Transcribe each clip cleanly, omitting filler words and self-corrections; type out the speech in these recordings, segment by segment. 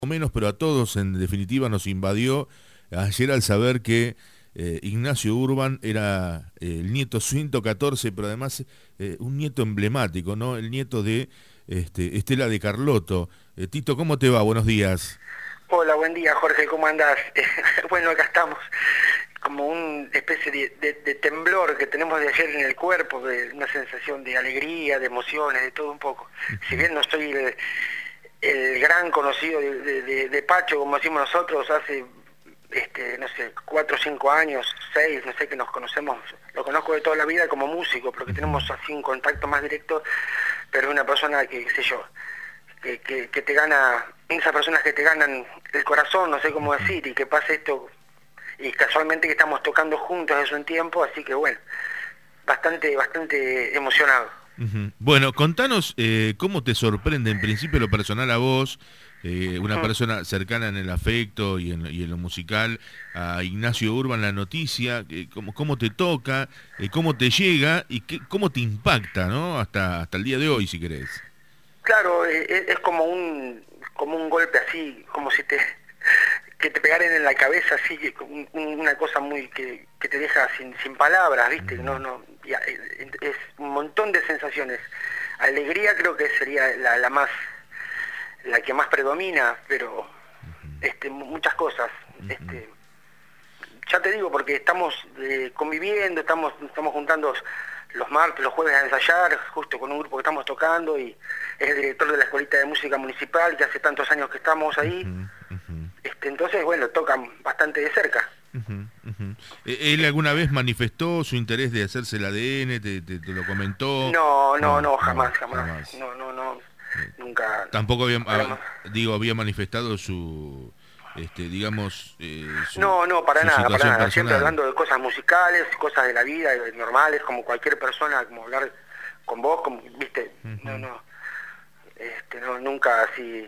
o menos, pero a todos en definitiva nos invadió ayer al saber que Ignacio Urban era el nieto 114, pero además un nieto emblemático, ¿no? El nieto de Estela de Carlotto. Tito, ¿cómo te va? Buenos días. Hola, buen día, Jorge, ¿cómo andás? Bueno, acá estamos, como una especie de temblor que tenemos de ayer en el cuerpo, de una sensación de alegría, de emociones, de todo un poco. Si bien no soy el gran conocido de Pacho, como decimos nosotros, hace, no sé, 4 o 5 años, 6, no sé, que nos conocemos, lo conozco de toda la vida como músico, porque tenemos así un contacto más directo, pero es una persona que, qué sé yo, que te gana, esas personas que te ganan el corazón, no sé cómo decir, y que pase esto, y casualmente que estamos tocando juntos hace un tiempo, así que bueno, bastante emocionado. Bueno, contanos cómo te sorprende en principio lo personal a vos, una persona cercana en el afecto y en lo musical, a Ignacio Urban, la noticia, cómo te toca, cómo te llega y cómo te impacta, ¿no? Hasta el día de hoy, si querés. Claro, es como un golpe así, como si que te pegaran en la cabeza, así, una cosa muy que te deja sin palabras, ¿viste? No, ya, es un montón de sensaciones. Alegría creo que sería la que más predomina, pero muchas cosas. Este, ya te digo, porque estamos conviviendo, estamos juntando los martes, los jueves a ensayar, justo con un grupo que estamos tocando, y es el director de la Escuelita de Música Municipal, que hace tantos años que estamos ahí. Entonces, bueno, tocan bastante de cerca. ¿Él alguna vez manifestó su interés de hacerse el ADN? ¿Te lo comentó? No, No, jamás. jamás. No, Eh, nunca Tampoco había, hablamos. había manifestado su, digamos, No, para su nada, para situación nada. Siempre personal. hablando de cosas musicales, cosas de la vida, normales, como cualquier persona, como hablar con vos, como, viste, Ujú. no, nunca así,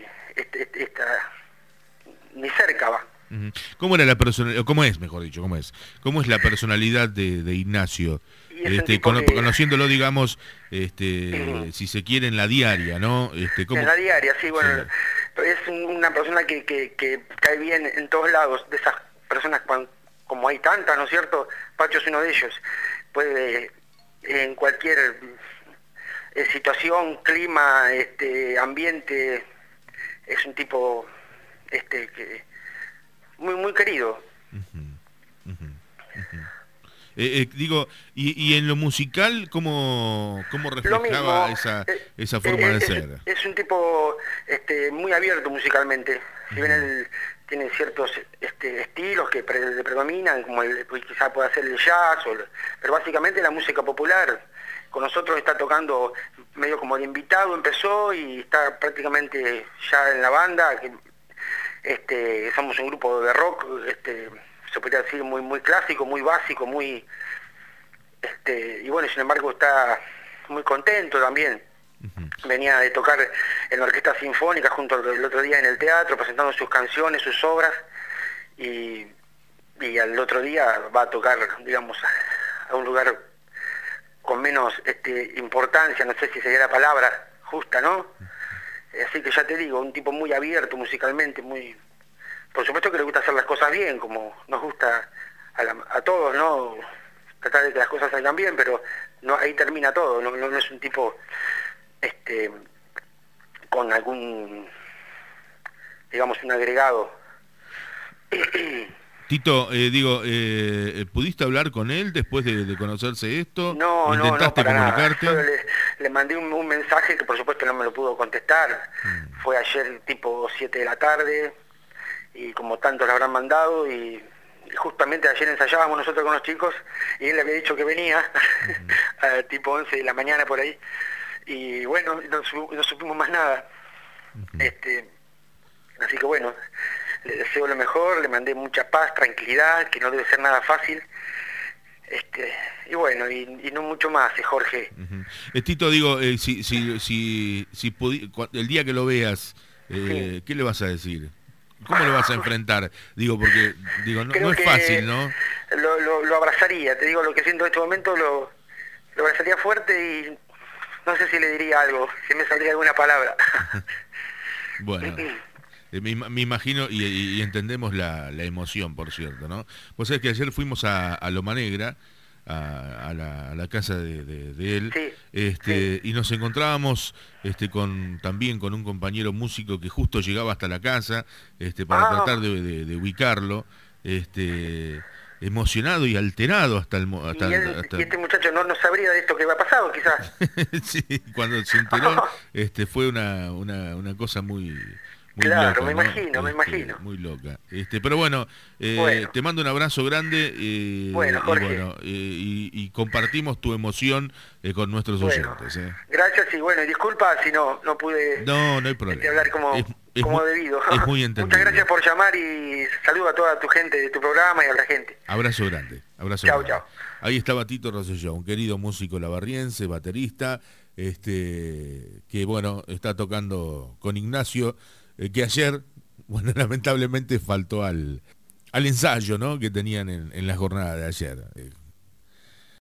ni cerca va. Ujú. ¿Cómo era la personalidad, cómo es, mejor dicho, cómo es? ¿Cómo es la personalidad de Ignacio? Y es un tipo que, Conociéndolo, digamos, si se quiere, en la diaria, ¿no? en ¿Cómo? la diaria, sí, Sí. bueno, pero es una persona que cae bien en todos lados, de esas personas como hay tantas, ¿no es cierto? Pacho es uno de ellos. Puede en cualquier situación, clima, ambiente, es un tipo que muy querido. Ujú, ujú, ujú. Digo, y en lo musical, ¿cómo Lo reflejaba mismo, esa forma de ser? es un tipo muy abierto musicalmente. Si bien Ujú, él tiene ciertos estilos que le predominan, como pues quizá pueda ser el jazz, pero básicamente la música popular. Con nosotros está tocando medio como de invitado, empezó y está prácticamente ya en la banda. Somos un grupo de rock, se podría decir muy clásico, muy básico, y bueno, sin embargo está muy contento también. ujú. Venía de tocar en la orquesta sinfónica junto el otro día en el teatro, presentando sus canciones, sus obras, y, y al otro día va a tocar, digamos, a un lugar con menos importancia, no sé si sería la palabra justa, ¿no? Así que ya te digo, un tipo muy abierto musicalmente, por supuesto que le gusta hacer las cosas bien, como nos gusta a todos, ¿no? Tratar de que las cosas salgan bien, pero no, ahí termina todo, no es un tipo este, con algún, digamos, un agregado. Tito, ¿pudiste hablar con él después de conocerse esto? No, ¿Intentaste para nada. comunicarte? Le mandé un mensaje que por supuesto no me lo pudo contestar. Mm, Fue ayer tipo 7 de la tarde, y como tanto le habrán mandado, y justamente ayer ensayábamos nosotros con los chicos, y él le había dicho que venía, ujú, a tipo 11 de la mañana por ahí, y bueno, no supimos más nada. ujú. Este, Así que bueno, le deseo lo mejor, le mandé mucha paz, tranquilidad, que no debe ser nada fácil, y bueno, y no mucho más, Jorge. Ujú. Tito, digo, el día que lo veas, Sí, ¿qué le vas a decir? ¿Cómo lo vas a enfrentar? Digo, porque no creo es fácil, que ¿no? lo abrazaría, te digo lo que siento en este momento, lo abrazaría fuerte, y no sé si le diría algo, si me saldría alguna palabra. Bueno, Me imagino y entendemos la emoción, por cierto, ¿no? Vos sabés que ayer fuimos a Loma Negra, a la casa de él, Sí, sí. y nos encontrábamos también con un compañero músico que justo llegaba hasta la casa, para tratar Ah, de ubicarlo, emocionado y alterado hasta y él, y este muchacho no sabría de esto que va pasado, quizás. sí, cuando se enteró, fue una cosa muy Claro, loca, me ¿no? imagino, me imagino. Muy loca. Pero bueno, Bueno, te mando un abrazo grande, bueno, y Jorge. bueno, y compartimos tu emoción con nuestros Bueno, oyentes. gracias y bueno, y disculpa si no pude No, no hay problema. hablar como debido. Es muy Muchas gracias entendible. por llamar y saludo a toda tu gente de tu programa y a la gente. Abrazo grande, abrazo Chao, grande. chao. Ahí estaba Tito Rosselló, un querido músico labarriense, baterista, que bueno, está tocando con Ignacio, que ayer, bueno, lamentablemente faltó al ensayo, ¿no? Que tenían en la jornada de ayer.